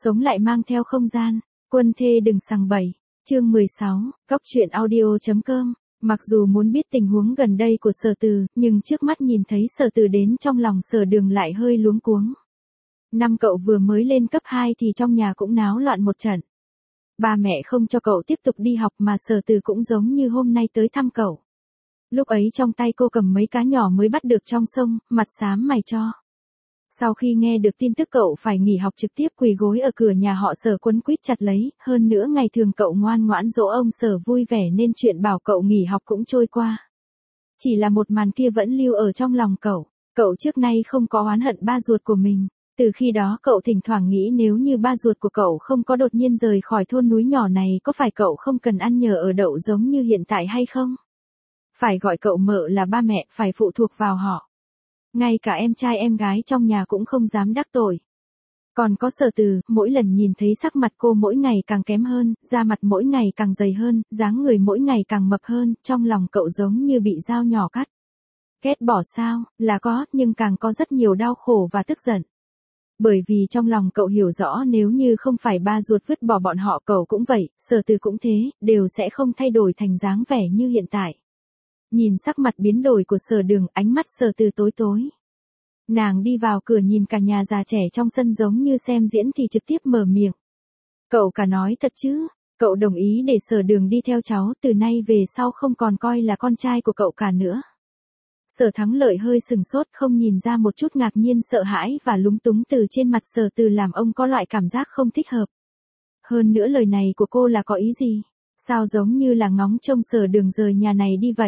Sống lại mang theo không gian, quân thê đừng sằng bậy. Chương 16, Góc truyện audio.com. Mặc dù muốn biết tình huống gần đây của Sở Từ, nhưng trước mắt nhìn thấy Sở Từ đến trong lòng Sở Đường lại hơi luống cuống. Năm cậu vừa mới lên cấp 2 thì trong nhà cũng náo loạn một trận. Ba mẹ không cho cậu tiếp tục đi học mà Sở Từ cũng giống như hôm nay tới thăm cậu. Lúc ấy trong tay cô cầm mấy cá nhỏ mới bắt được trong sông, mặt xám mày cho. Sau khi nghe được tin tức cậu phải nghỉ học trực tiếp quỳ gối ở cửa nhà họ Sở quấn quýt chặt lấy, hơn nữa ngày thường cậu ngoan ngoãn dỗ ông Sở vui vẻ nên chuyện bảo cậu nghỉ học cũng trôi qua. Chỉ là một màn kia vẫn lưu ở trong lòng cậu trước nay không có oán hận ba ruột của mình. Từ khi đó cậu thỉnh thoảng nghĩ nếu như ba ruột của cậu không có đột nhiên rời khỏi thôn núi nhỏ này có phải cậu không cần ăn nhờ ở đậu giống như hiện tại hay không? Phải gọi cậu mợ là ba mẹ, phải phụ thuộc vào họ. Ngay cả em trai em gái trong nhà cũng không dám đắc tội. Còn có Sở Từ, mỗi lần nhìn thấy sắc mặt cô mỗi ngày càng kém hơn, da mặt mỗi ngày càng dày hơn, dáng người mỗi ngày càng mập hơn, trong lòng cậu giống như bị dao nhỏ cắt. Ghét bỏ sao, là có, nhưng càng có rất nhiều đau khổ và tức giận. Bởi vì trong lòng cậu hiểu rõ nếu như không phải ba ruột vứt bỏ bọn họ cậu cũng vậy, Sở Từ cũng thế, đều sẽ không thay đổi thành dáng vẻ như hiện tại. Nhìn sắc mặt biến đổi của Sở Đường, ánh mắt Sở Từ tối tối. Nàng đi vào cửa nhìn cả nhà già trẻ trong sân giống như xem diễn thì trực tiếp mở miệng. Cậu cả nói thật chứ, cậu đồng ý để Sở Đường đi theo cháu, từ nay về sau không còn coi là con trai của cậu cả nữa. Sở Thắng Lợi hơi sừng sốt, không nhìn ra một chút ngạc nhiên, sợ hãi và lúng túng từ trên mặt Sở Từ làm ông có loại cảm giác không thích hợp. Hơn nữa lời này của cô là có ý gì? Sao giống như là ngóng trông Sở Đường rời nhà này đi vậy?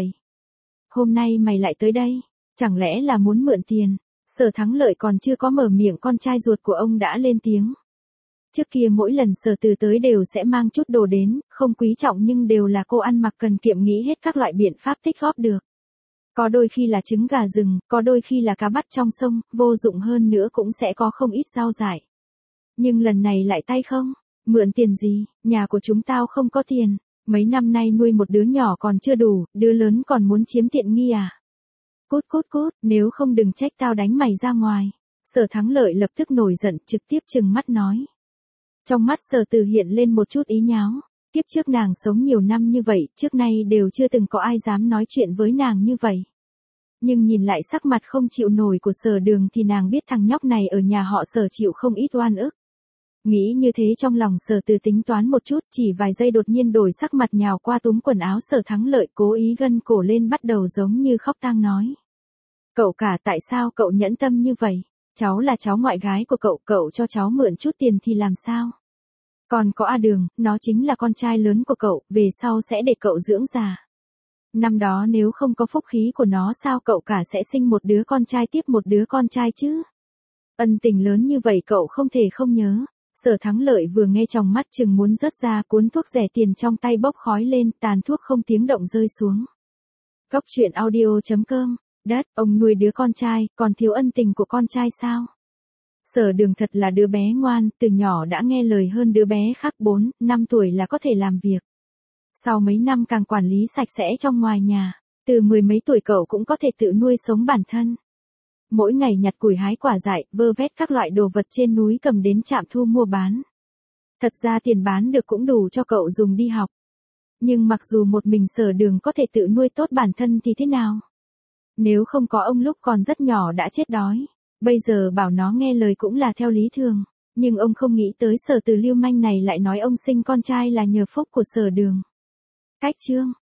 Hôm nay mày lại tới đây, chẳng lẽ là muốn mượn tiền? Sở Thắng Lợi còn chưa có mở miệng con trai ruột của ông đã lên tiếng. Trước kia mỗi lần Sở Từ tới đều sẽ mang chút đồ đến, không quý trọng nhưng đều là cô ăn mặc cần kiệm nghĩ hết các loại biện pháp tích góp được. Có đôi khi là trứng gà rừng, có đôi khi là cá bắt trong sông, vô dụng hơn nữa cũng sẽ có không ít rau dại. Nhưng lần này lại tay không, mượn tiền gì, nhà của chúng tao không có tiền, mấy năm nay nuôi một đứa nhỏ còn chưa đủ, đứa lớn còn muốn chiếm tiện nghi à? Cút cút cút, nếu không đừng trách tao đánh mày ra ngoài. Sở Thắng Lợi lập tức nổi giận, trực tiếp trừng mắt nói. Trong mắt Sở Từ hiện lên một chút ý nháo. Kiếp trước nàng sống nhiều năm như vậy, trước nay đều chưa từng có ai dám nói chuyện với nàng như vậy. Nhưng nhìn lại sắc mặt không chịu nổi của Sở Đường thì nàng biết thằng nhóc này ở nhà họ Sở chịu không ít oan ức. Nghĩ như thế trong lòng Sở Từ tính toán một chút, chỉ vài giây đột nhiên đổi sắc mặt nhào qua túm quần áo Sở Thắng Lợi, cố ý gân cổ lên bắt đầu giống như khóc tang nói. Cậu cả, tại sao cậu nhẫn tâm như vậy? Cháu là cháu ngoại gái của cậu cho cháu mượn chút tiền thì làm sao? Còn có A Đường, nó chính là con trai lớn của cậu, về sau sẽ để cậu dưỡng già. Năm đó nếu không có phúc khí của nó sao cậu cả sẽ sinh một đứa con trai tiếp một đứa con trai chứ? Ân tình lớn như vậy cậu không thể không nhớ. Sở Thắng Lợi vừa nghe trong mắt chừng muốn rớt ra, cuốn thuốc rẻ tiền trong tay bốc khói lên, tàn thuốc không tiếng động rơi xuống. Góc truyện audio.com. Đất, ông nuôi đứa con trai, còn thiếu ân tình của con trai sao? Sở Đường thật là đứa bé ngoan, từ nhỏ đã nghe lời hơn đứa bé khác 4, 5 tuổi là có thể làm việc. Sau mấy năm càng quản lý sạch sẽ trong ngoài nhà, từ 10 mấy tuổi cậu cũng có thể tự nuôi sống bản thân. Mỗi ngày nhặt củi hái quả dại, vơ vét các loại đồ vật trên núi cầm đến trạm thu mua bán. Thật ra tiền bán được cũng đủ cho cậu dùng đi học. Nhưng mặc dù một mình Sở Đường có thể tự nuôi tốt bản thân thì thế nào? Nếu không có ông lúc còn rất nhỏ đã chết đói, bây giờ bảo nó nghe lời cũng là theo lý thường. Nhưng ông không nghĩ tới Sở Từ lưu manh này lại nói ông sinh con trai là nhờ phúc của Sở Đường. Cách chương